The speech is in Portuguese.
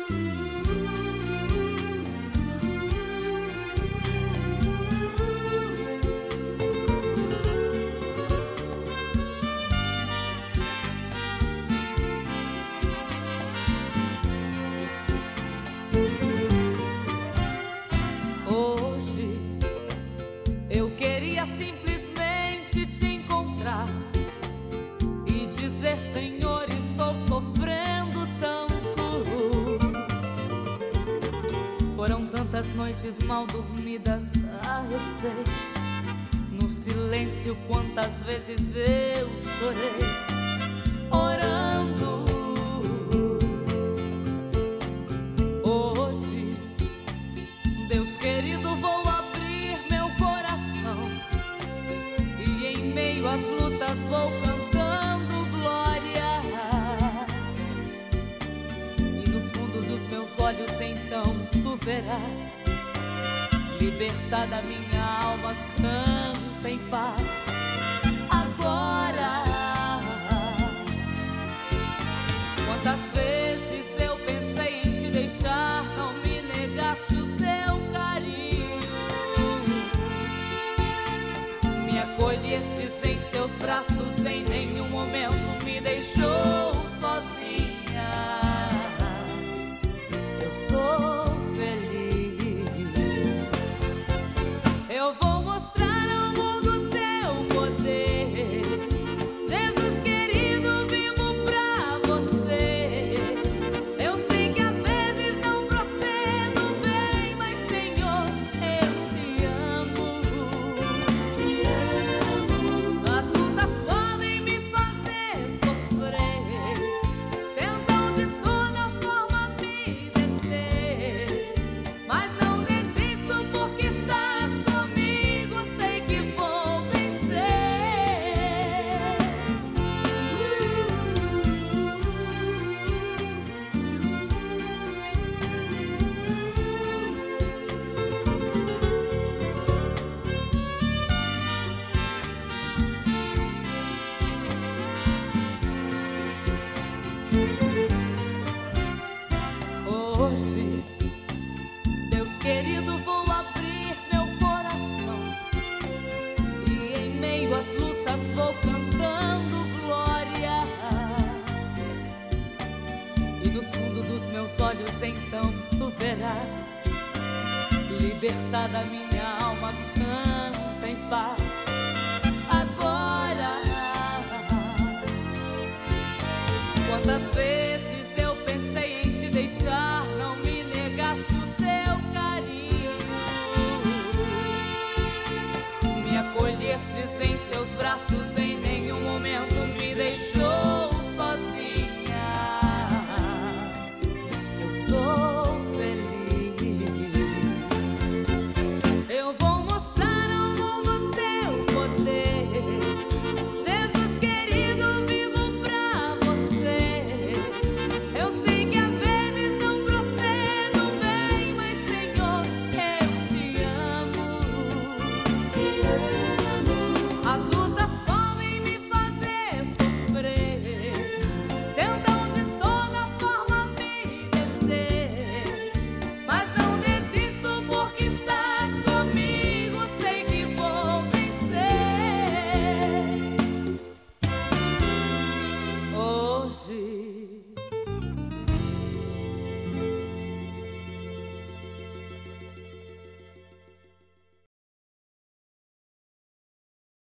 Hoje eu queria simplesmente te encontrar e dizer: Senhor, estou sofrendo tanto. Foram tantas noites mal dormidas, eu sei. No silêncio quantas vezes eu chorei, orando. Hoje, Deus querido, vou abrir meu coração e em meio às lutas vou cantando glória. E no fundo dos meus olhos então tu verás, libertar da minha alma, canta em paz. Agora, quantas vezes eu pensei em te deixar, não me negaste o teu carinho. Me acolhestes em seus braços, em nenhum momento me deixou sozinha. Eu sou feliz. Eu vou mostrar ao mundo teu poder. Jesus querido, vivo pra você. Eu sei que às vezes não procedo bem, mas Senhor, eu te amo. Te amo. As lutas podem me fazer sofrer, tentam de toda forma me deter, mas não desisto porque estás comigo, sei que vou vencer. Hoje, Deus querido, vou abrir meu coração e em meio às lutas vou cantando glória. E no fundo dos meus olhos então tu verás, libertar da minha alma, canta em paz. Agora, quantas vezes